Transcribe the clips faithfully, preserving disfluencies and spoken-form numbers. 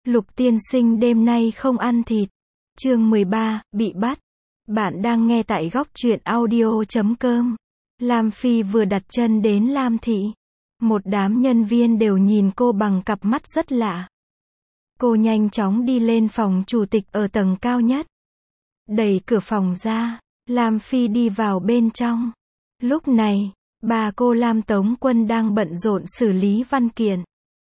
Lục tiên sinh đêm nay không ăn thịt. Chương mười ba, bị bắt. Bạn đang nghe tại góc truyện audio chấm com. Lam Phi vừa đặt chân đến Lam Thị. Một đám nhân viên đều nhìn cô bằng cặp mắt rất lạ. Cô nhanh chóng đi lên phòng chủ tịch ở tầng cao nhất. Đẩy cửa phòng ra, Lam Phi đi vào bên trong. Lúc này, bà cô Lam Tống Quân đang bận rộn xử lý văn kiện.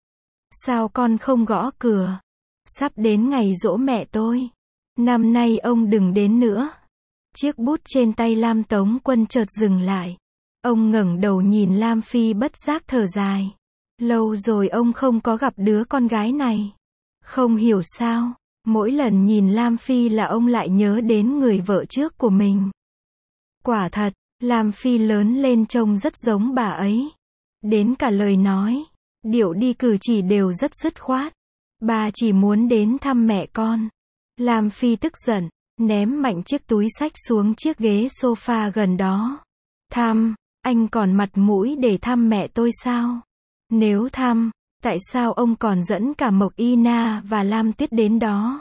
Sao con không gõ cửa? Sắp đến ngày giỗ mẹ tôi. Năm nay ông đừng đến nữa. Chiếc bút trên tay Lam Tống Quân chợt dừng lại. Ông ngẩng đầu nhìn Lam Phi bất giác thở dài. Lâu rồi ông không có gặp đứa con gái này. Không hiểu sao, mỗi lần nhìn Lam Phi là ông lại nhớ đến người vợ trước của mình. Quả thật, Lam Phi lớn lên trông rất giống bà ấy. Đến cả lời nói, điệu đi cử chỉ đều rất dứt khoát. Bà chỉ muốn đến thăm mẹ con. Lam Phi tức giận, ném mạnh chiếc túi xách xuống chiếc ghế sofa gần đó. Thăm, anh còn mặt mũi để thăm mẹ tôi sao? Nếu thăm, tại sao ông còn dẫn cả Mộc Y Na và Lam Tuyết đến đó?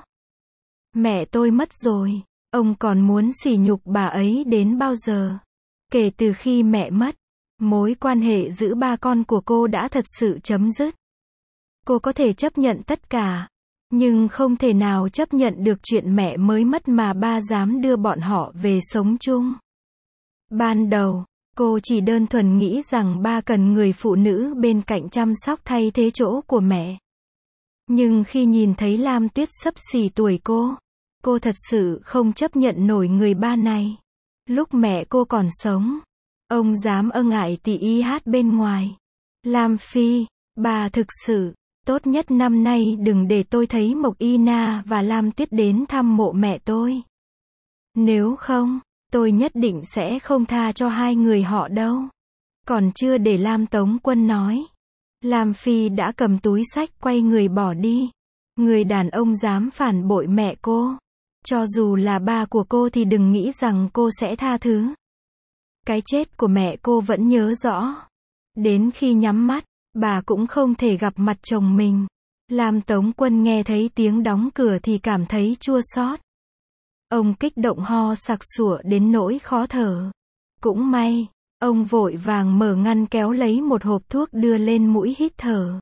Mẹ tôi mất rồi, ông còn muốn sỉ nhục bà ấy đến bao giờ? Kể từ khi mẹ mất, mối quan hệ giữa ba con của cô đã thật sự chấm dứt. Cô có thể chấp nhận tất cả, nhưng không thể nào chấp nhận được chuyện mẹ mới mất mà ba dám đưa bọn họ về sống chung. Ban đầu, cô chỉ đơn thuần nghĩ rằng ba cần người phụ nữ bên cạnh chăm sóc thay thế chỗ của mẹ. Nhưng khi nhìn thấy Lam Tuyết xấp xỉ tuổi cô, cô thật sự không chấp nhận nổi người ba này. Lúc mẹ cô còn sống, ông dám ơ ngại tỉ y hát bên ngoài. Lam Phi, bà thực sự, tốt nhất năm nay đừng để tôi thấy Mộc Y Na và Lam Tuyết đến thăm mộ mẹ tôi. Nếu không, tôi nhất định sẽ không tha cho hai người họ đâu. Còn chưa để Lam Tống Quân nói, Lam Phi đã cầm túi xách quay người bỏ đi. Người đàn ông dám phản bội mẹ cô, cho dù là ba của cô thì đừng nghĩ rằng cô sẽ tha thứ. Cái chết của mẹ cô vẫn nhớ rõ. Đến khi nhắm mắt, bà cũng không thể gặp mặt chồng mình. Lam Tống Quân nghe thấy tiếng đóng cửa thì cảm thấy chua xót. Ông kích động ho sặc sụa đến nỗi khó thở. Cũng may, ông vội vàng mở ngăn kéo lấy một hộp thuốc đưa lên mũi hít thở.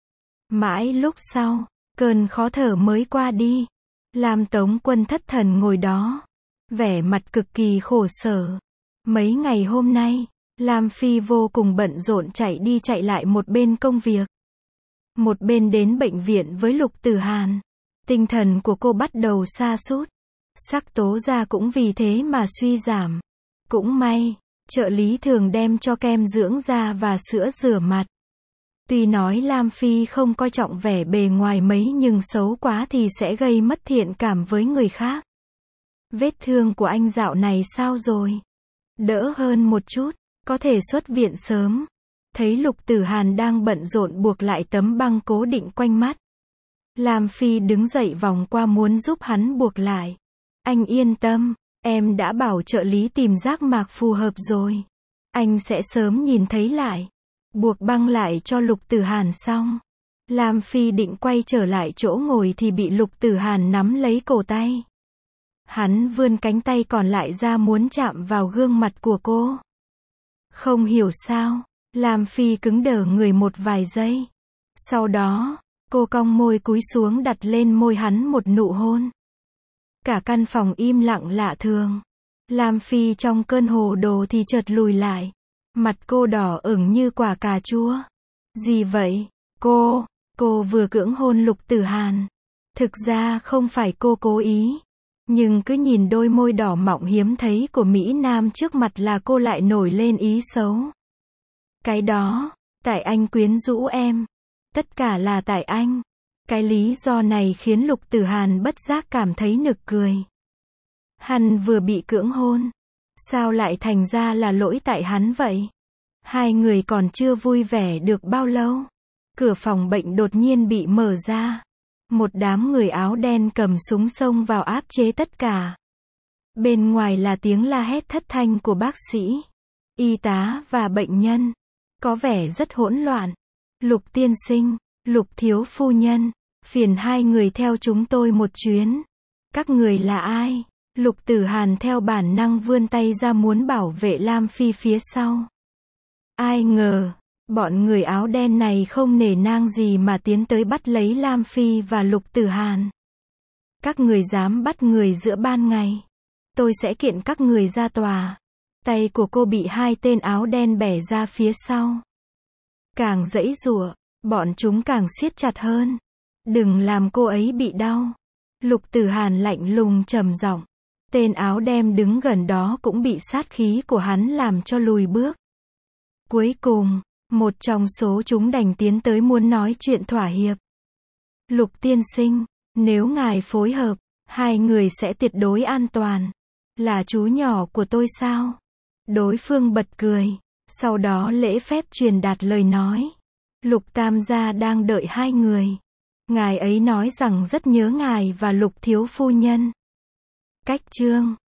Mãi lúc sau, cơn khó thở mới qua đi. Lam Tống Quân thất thần ngồi đó, vẻ mặt cực kỳ khổ sở. Mấy ngày hôm nay, Lam Phi vô cùng bận rộn chạy đi chạy lại một bên công việc, một bên đến bệnh viện với Lục Tử Hàn. Tinh thần của cô bắt đầu sa sút, sắc tố da cũng vì thế mà suy giảm. Cũng may, trợ lý thường đem cho kem dưỡng da và sữa rửa mặt. Tuy nói Lam Phi không coi trọng vẻ bề ngoài mấy nhưng xấu quá thì sẽ gây mất thiện cảm với người khác. Vết thương của anh dạo này sao rồi? Đỡ hơn một chút, có thể xuất viện sớm. Thấy Lục Tử Hàn đang bận rộn buộc lại tấm băng cố định quanh mắt. Lam Phi đứng dậy vòng qua muốn giúp hắn buộc lại. Anh yên tâm, em đã bảo trợ lý tìm giác mạc phù hợp rồi. Anh sẽ sớm nhìn thấy lại. Buộc băng lại cho Lục Tử Hàn xong, Lam Phi định quay trở lại chỗ ngồi thì bị Lục Tử Hàn nắm lấy cổ tay. Hắn vươn cánh tay còn lại ra muốn chạm vào gương mặt của cô. Không hiểu sao, Lam Phi cứng đờ người một vài giây. Sau đó, cô cong môi cúi xuống đặt lên môi hắn một nụ hôn. Cả căn phòng im lặng lạ thường. Lam Phi trong cơn hồ đồ thì chợt lùi lại. Mặt cô đỏ ửng như quả cà chua. Gì vậy? Cô, cô vừa cưỡng hôn Lục Tử Hàn. Thực ra không phải cô cố ý. Nhưng cứ nhìn đôi môi đỏ mọng hiếm thấy của Mỹ Nam trước mặt là cô lại nổi lên ý xấu. Cái đó, tại anh quyến rũ em. Tất cả là tại anh. Cái lý do này khiến Lục Tử Hàn bất giác cảm thấy nực cười. Hắn vừa bị cưỡng hôn. Sao lại thành ra là lỗi tại hắn vậy? Hai người còn chưa vui vẻ được bao lâu. Cửa phòng bệnh đột nhiên bị mở ra. Một đám người áo đen cầm súng xông vào áp chế tất cả. Bên ngoài là tiếng la hét thất thanh của bác sĩ, y tá và bệnh nhân. Có vẻ rất hỗn loạn. Lục tiên sinh, Lục thiếu phu nhân, Phiền hai người theo chúng tôi một chuyến. Các người là ai? Lục Tử Hàn theo bản năng vươn tay ra muốn bảo vệ Lam Phi phía sau. Ai ngờ, bọn người áo đen này không nể nang gì mà tiến tới bắt lấy Lam Phi và Lục Tử Hàn. Các người dám bắt người giữa ban ngày, tôi sẽ kiện các người ra tòa. Tay của cô bị hai tên áo đen bẻ ra phía sau. Càng giãy giụa, bọn chúng càng siết chặt hơn. Đừng làm cô ấy bị đau. Lục Tử Hàn lạnh lùng trầm giọng. Tên áo đen đứng gần đó cũng bị sát khí của hắn làm cho lùi bước. Cuối cùng, một trong số chúng đành tiến tới muốn nói chuyện thỏa hiệp. Lục tiên sinh, nếu ngài phối hợp, hai người sẽ tuyệt đối an toàn. Là chú nhỏ của tôi sao? Đối phương bật cười, sau đó lễ phép truyền đạt lời nói. Lục Tam gia đang đợi hai người. Ngài ấy nói rằng rất nhớ ngài và Lục thiếu phu nhân. Cách chương